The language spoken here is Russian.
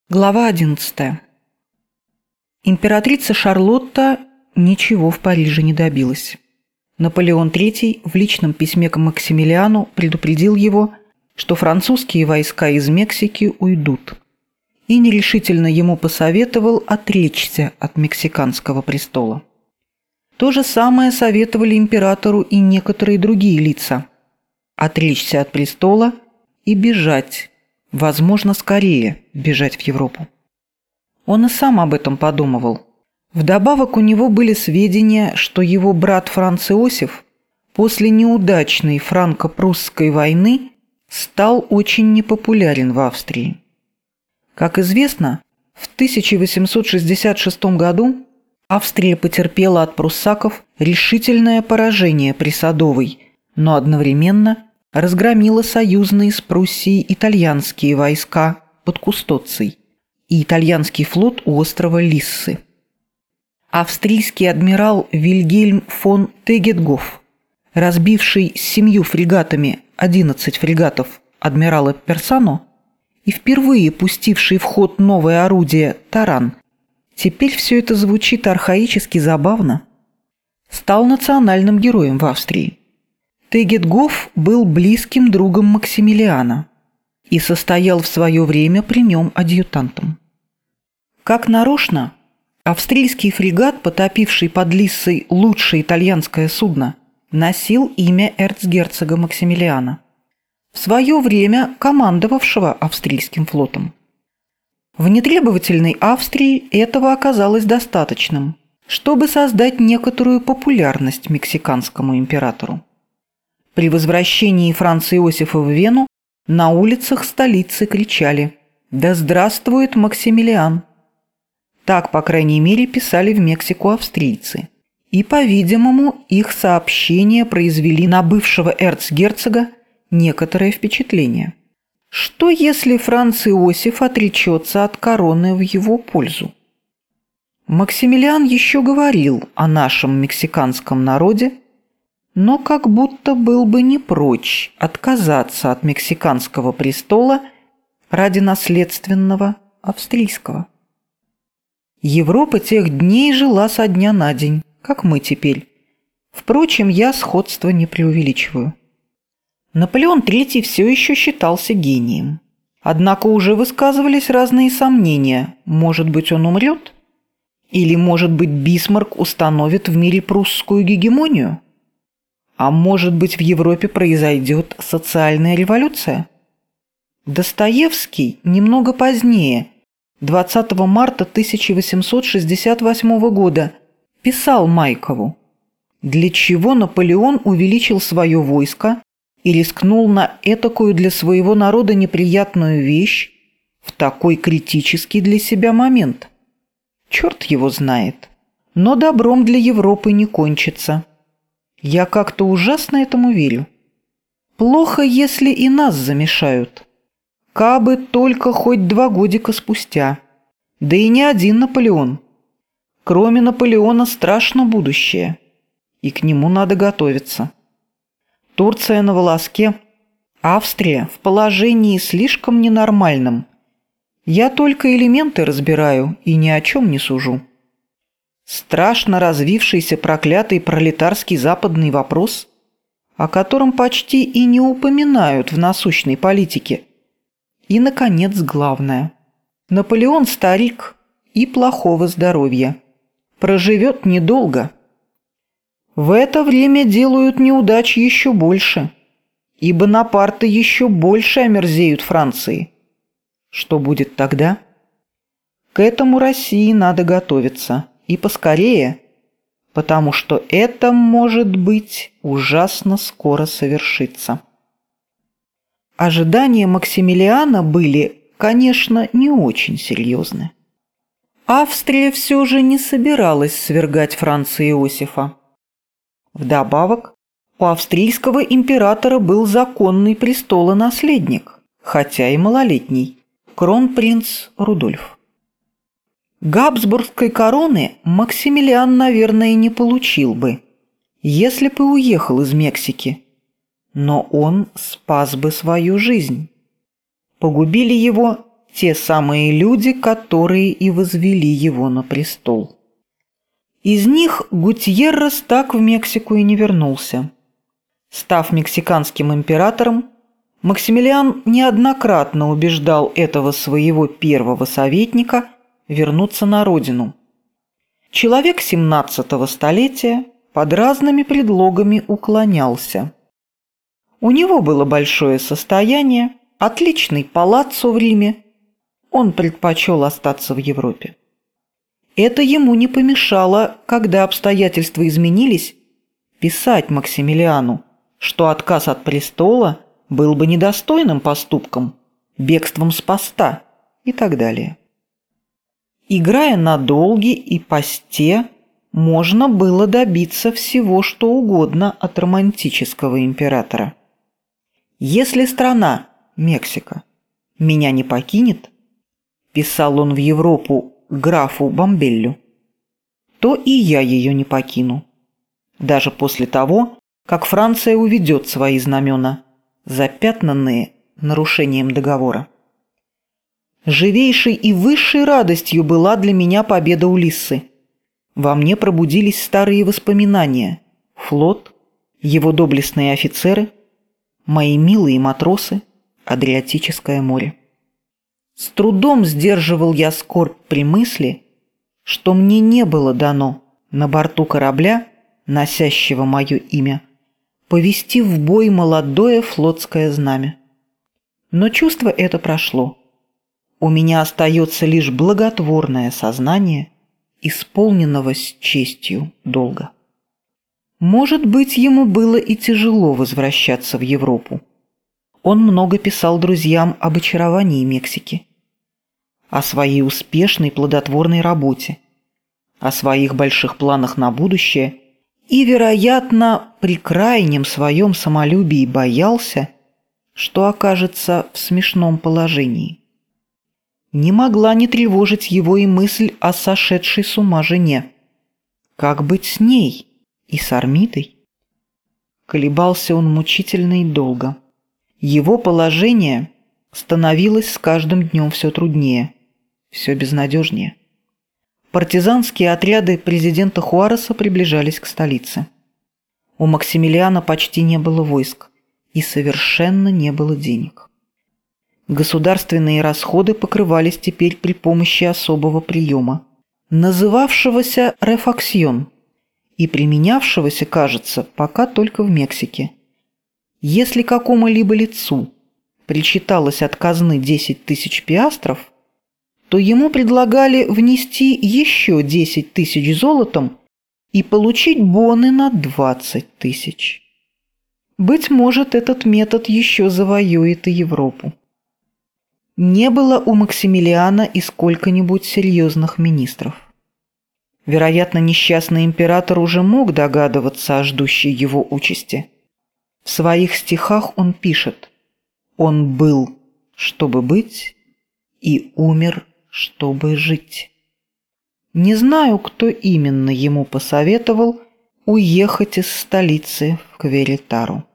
Глава 11. Императрица Шарлотта ничего в Париже не добилась. Наполеон III в личном письме к Максимилиану предупредил его, что французские войска из Мексики уйдут, и нерешительно ему посоветовал отречься от мексиканского престола. То же самое советовали императору и некоторые другие лица – отречься от престола и бежать, возможно, скорее бежать в Европу. Он и сам об этом подумывал. Вдобавок у него были сведения, что его брат Франц Иосиф после неудачной франко-прусской войны стал очень непопулярен в Австрии. Как известно, в 1866 году Австрия потерпела от пруссаков решительное поражение при Садовой, но одновременно разгромила союзные с Пруссией итальянские войска под Кустоцией и итальянский флот у острова Лиссы. Австрийский адмирал Вильгельм фон Тегетгоф, разбивший с 7 фрегатами 11 фрегатов адмирала Персано и впервые пустивший в ход новое орудие «Таран», теперь все это звучит архаически забавно, стал национальным героем в Австрии. Тегетгоф был близким другом Максимилиана и состоял в свое время при нем адъютантом. Как нарочно, австрийский фрегат, потопивший под Лиссой лучшее итальянское судно, носил имя эрцгерцога Максимилиана, в свое время командовавшего австрийским флотом. В нетребовательной Австрии этого оказалось достаточным, чтобы создать некоторую популярность мексиканскому императору. При возвращении Франца Иосифа в Вену на улицах столицы кричали «Да здравствует Максимилиан!». Так, по крайней мере, писали в Мексику австрийцы. И, по-видимому, их сообщения произвели на бывшего эрцгерцога некоторое впечатление. Что, если Франц Иосиф отречется от короны в его пользу? Максимилиан еще говорил о нашем мексиканском народе, но как будто был бы не прочь отказаться от мексиканского престола ради наследственного австрийского. Европа тех дней жила со дня на день, как мы теперь. Впрочем, я сходство не преувеличиваю. Наполеон III все еще считался гением. Однако уже высказывались разные сомнения. Может быть, он умрет? Или, может быть, Бисмарк установит в мире прусскую гегемонию? А может быть, в Европе произойдет социальная революция? Достоевский немного позднее, 20 марта 1868 года, писал Майкову, для чего Наполеон увеличил свое войско и рискнул на этакую для своего народа неприятную вещь в такой критический для себя момент. Черт его знает, но добром для Европы не кончится. Я как-то ужасно этому верю. Плохо, если и нас замешают. Кабы только хоть 2 годика спустя. Да и не один Наполеон. Кроме Наполеона страшно будущее. И к нему надо готовиться. Турция на волоске. Австрия в положении слишком ненормальном. Я только элементы разбираю и ни о чем не сужу. Страшно развившийся проклятый пролетарский западный вопрос, о котором почти и не упоминают в насущной политике. И, наконец, главное. Наполеон старик и плохого здоровья. Проживет недолго. В это время делают неудач еще больше, и Бонапарты еще больше омерзеют Франции. Что будет тогда? К этому России надо готовиться. И поскорее, потому что это, может быть, ужасно скоро совершится. Ожидания Максимилиана были, конечно, не очень серьезны. Австрия все же не собиралась свергать Франца Иосифа. Вдобавок, у австрийского императора был законный престолонаследник, хотя и малолетний, кронпринц Рудольф. Габсбургской короны Максимилиан, наверное, не получил бы, если бы уехал из Мексики, но он спас бы свою жизнь. Погубили его те самые люди, которые и возвели его на престол. Из них Гутьеррес так в Мексику и не вернулся. Став мексиканским императором, Максимилиан неоднократно убеждал этого своего первого советника вернуться на родину. Человек XVII столетия под разными предлогами уклонялся. У него было большое состояние, отличный палаццо в Риме. Он предпочел остаться в Европе. Это ему не помешало, когда обстоятельства изменились, писать Максимилиану, что отказ от престола был бы недостойным поступком, бегством с поста и так далее. Играя на долги и посте, можно было добиться всего, что угодно от романтического императора. «Если страна, Мексика, меня не покинет», писал он в Европу графу Бомбеллю, то и я ее не покину, даже после того, как Франция уведет свои знамена, запятнанные нарушением договора. Живейшей и высшей радостью была для меня победа Улиссы. Во мне пробудились старые воспоминания: флот, его доблестные офицеры, мои милые матросы, Адриатическое море. С трудом сдерживал я скорбь при мысли, что мне не было дано на борту корабля, носящего мое имя, повести в бой молодое флотское знамя. Но чувство это прошло. У меня остается лишь благотворное сознание исполненного с честью долга. Может быть, ему было и тяжело возвращаться в Европу. Он много писал друзьям об очаровании Мексики, о своей успешной плодотворной работе, о своих больших планах на будущее и, вероятно, при крайнем своем самолюбии боялся, что окажется в смешном положении. Не могла не тревожить его и мысль о сошедшей с ума жене. Как быть с ней и с Армидой? Колебался он мучительно и долго. Его положение становилось с каждым днем все труднее, все безнадежнее. Партизанские отряды президента Хуареса приближались к столице. У Максимилиана почти не было войск и совершенно не было денег. Государственные расходы покрывались теперь при помощи особого приема, называвшегося рефаксион и применявшегося, кажется, пока только в Мексике. Если какому-либо лицу причиталось от казны 10 тысяч пиастров, то ему предлагали внести еще 10 тысяч золотом и получить боны на 20 тысяч. Быть может, этот метод еще завоюет и Европу. Не было у Максимилиана и сколько-нибудь серьезных министров. Вероятно, несчастный император уже мог догадываться о ждущей его участи. В своих стихах он пишет: «Он был, чтобы быть, и умер, чтобы жить». Не знаю, кто именно ему посоветовал уехать из столицы в Кверитару.